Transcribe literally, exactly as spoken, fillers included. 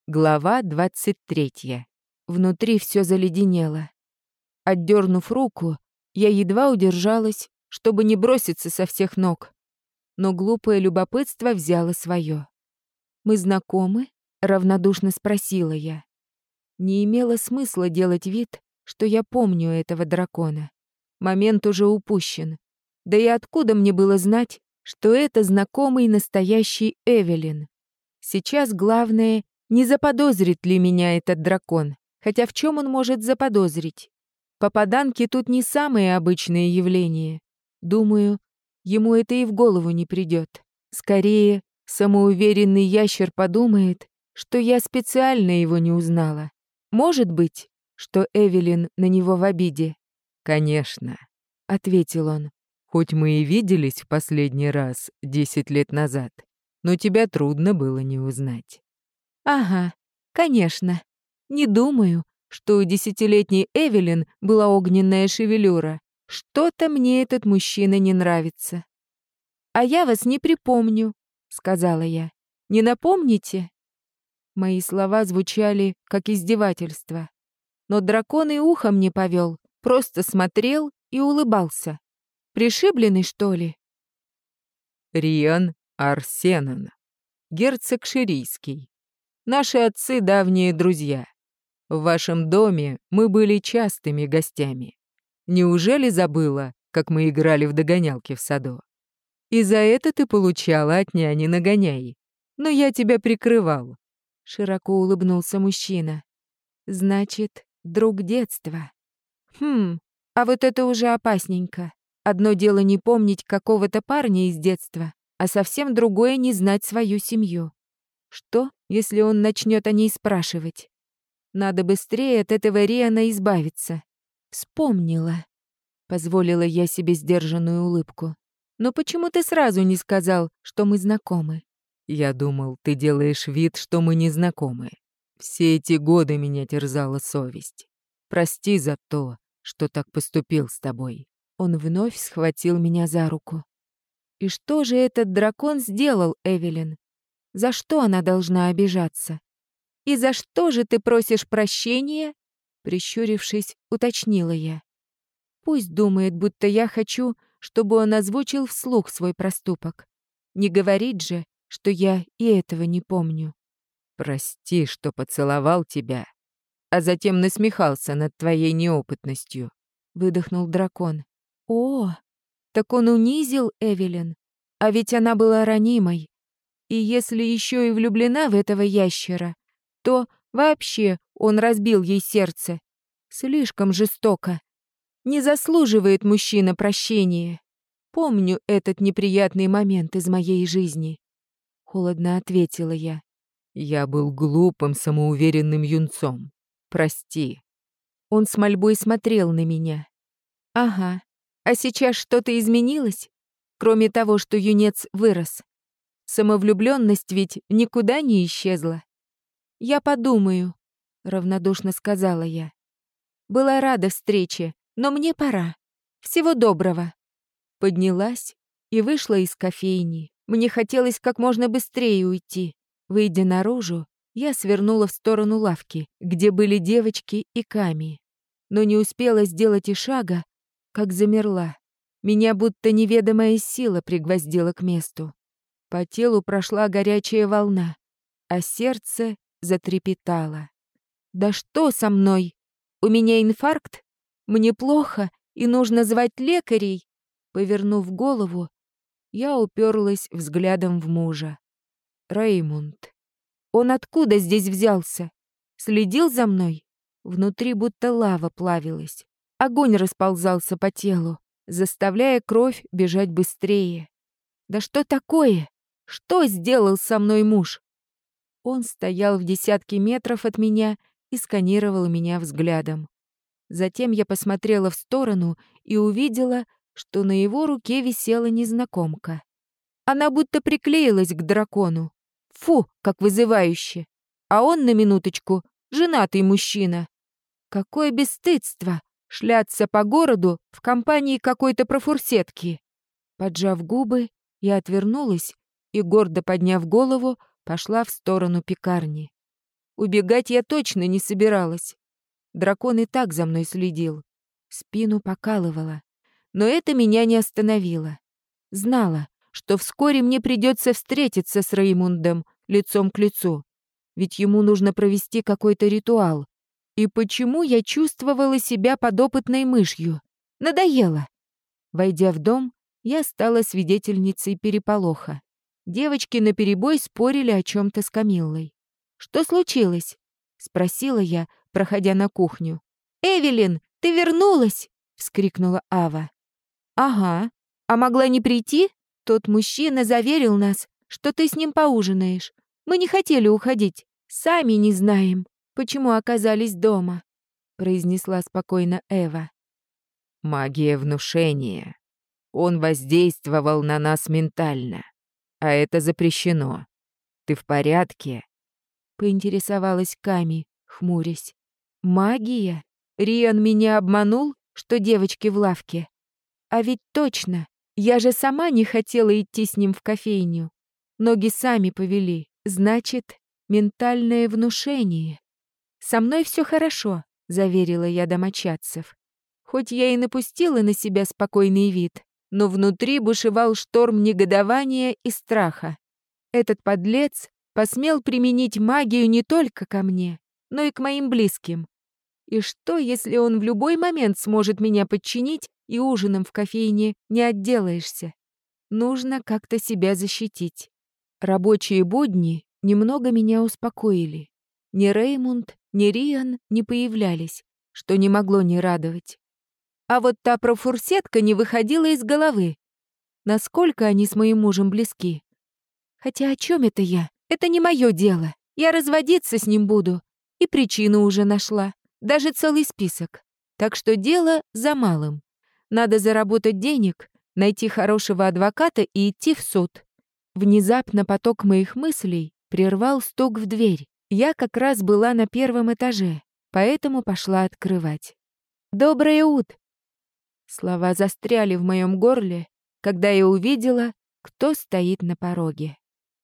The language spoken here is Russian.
Глава двадцать третья. Внутри все заледенело. Отдернув руку, я едва удержалась, чтобы не броситься со всех ног. Но глупое любопытство взяло свое. «Мы знакомы?» — равнодушно спросила я. Не имело смысла делать вид, что я помню этого дракона. Момент уже упущен. Да и откуда мне было знать, что это знакомый настоящий Эвелин? Сейчас главное, не заподозрит ли меня этот дракон, хотя в чем он может заподозрить? Попаданки тут не самые обычные явления. Думаю, ему это и в голову не придет. Скорее, самоуверенный ящер подумает, что я специально его не узнала. Может быть, что Эвелин на него в обиде? «Конечно», — ответил он. «Хоть мы и виделись в последний раз десять лет назад, но тебя трудно было не узнать». «Ага, конечно. Не думаю, что у десятилетней Эвелин была огненная шевелюра. Что-то мне этот мужчина не нравится». «А я вас не припомню», — сказала я. «Не напомните?» Мои слова звучали как издевательство. Но дракон и ухом не повел, просто смотрел и улыбался. Пришибленный, что ли? «Риан Арсенан, герцог Ширийский. Наши отцы — давние друзья. В вашем доме мы были частыми гостями. Неужели забыла, как мы играли в догонялки в саду? И за это ты получала от няни нагоняй. Но я тебя прикрывал». Широко улыбнулся мужчина. «Значит, друг детства. Хм, а вот это уже опасненько. Одно дело не помнить какого-то парня из детства, а совсем другое не знать свою семью. Что, если он начнет о ней спрашивать? Надо быстрее от этого Риана избавиться. Вспомнила. Позволила я себе сдержанную улыбку. Но почему ты сразу не сказал, что мы знакомы? «Я думал, ты делаешь вид, что мы не знакомы. Все эти годы меня терзала совесть. Прости за то, что так поступил с тобой». Он вновь схватил меня за руку. И что же этот дракон сделал, Эвелин? За что она должна обижаться? И за что же ты просишь прощения? Прищурившись, уточнила я. Пусть думает, будто я хочу, чтобы он озвучил вслух свой проступок. Не говорит же, что я и этого не помню. «Прости, что поцеловал тебя, а затем насмехался над твоей неопытностью», — выдохнул дракон. «О, так он унизил Эвелин, а ведь она была ранимой. И если еще и влюблена в этого ящера, то вообще он разбил ей сердце. Слишком жестоко. Не заслуживает мужчина прощения. Помню этот неприятный момент из моей жизни», — холодно ответила я. «Я был глупым, самоуверенным юнцом. Прости». Он с мольбой смотрел на меня. «Ага. А сейчас что-то изменилось? Кроме того, что юнец вырос. Самовлюбленность ведь никуда не исчезла». «Я подумаю», — равнодушно сказала я. «Была рада встрече, но мне пора. Всего доброго». Поднялась и вышла из кофейни. Мне хотелось как можно быстрее уйти. Выйдя наружу, я свернула в сторону лавки, где были девочки и Ками. Но не успела сделать и шага, как замерла. Меня будто неведомая сила пригвоздила к месту. По телу прошла горячая волна, а сердце затрепетало. «Да что со мной? У меня инфаркт? Мне плохо, и нужно звать лекарей?» Повернув голову, я уперлась взглядом в мужа. Реймунд. Он откуда здесь взялся? Следил за мной? Внутри будто лава плавилась. Огонь расползался по телу, заставляя кровь бежать быстрее. Да что такое? Что сделал со мной муж? Он стоял в десятке метров от меня и сканировал меня взглядом. Затем я посмотрела в сторону и увидела, что на его руке висела незнакомка. Она будто приклеилась к дракону. Фу, как вызывающе! А он, на минуточку, женатый мужчина. Какое бесстыдство шляться по городу в компании какой-то профурсетки. Поджав губы, я отвернулась и, гордо подняв голову, пошла в сторону пекарни. Убегать я точно не собиралась. Дракон и так за мной следил. Спину покалывало. Но это меня не остановило. Знала, что вскоре мне придется встретиться с Реймундом лицом к лицу. Ведь ему нужно провести какой-то ритуал. И почему я чувствовала себя подопытной мышью? Надоело. Войдя в дом, я стала свидетельницей переполоха. Девочки наперебой спорили о чем-то с Камиллой. «Что случилось?» — спросила я, проходя на кухню. «Эвелин, ты вернулась!» — вскрикнула Ава. «Ага. А могла не прийти? Тот мужчина заверил нас, что ты с ним поужинаешь. Мы не хотели уходить. Сами не знаем, почему оказались дома», — произнесла спокойно Эва. «Магия внушения. Он воздействовал на нас ментально. А это запрещено. Ты в порядке?» — поинтересовалась Ками, хмурясь. «Магия? Риан меня обманул, что девочки в лавке? А ведь точно, я же сама не хотела идти с ним в кофейню. Ноги сами повели. Значит, ментальное внушение. Со мной все хорошо», — заверила я домочадцев. Хоть я и напустила на себя спокойный вид, но внутри бушевал шторм негодования и страха. Этот подлец посмел применить магию не только ко мне, но и к моим близким. И что, если он в любой момент сможет меня подчинить, и ужином в кофейне не отделаешься? Нужно как-то себя защитить. Рабочие будни немного меня успокоили. Ни Реймунд, ни Риан не появлялись, что не могло не радовать. А вот та профурсетка не выходила из головы. Насколько они с моим мужем близки? Хотя о чем это я? Это не мое дело. Я разводиться с ним буду. И причину уже нашла. Даже целый список. Так что дело за малым. Надо заработать денег, найти хорошего адвоката и идти в суд. Внезапно поток моих мыслей прервал стук в дверь. Я как раз была на первом этаже, поэтому пошла открывать. «Доброе утро!» Слова застряли в моем горле, когда я увидела, кто стоит на пороге.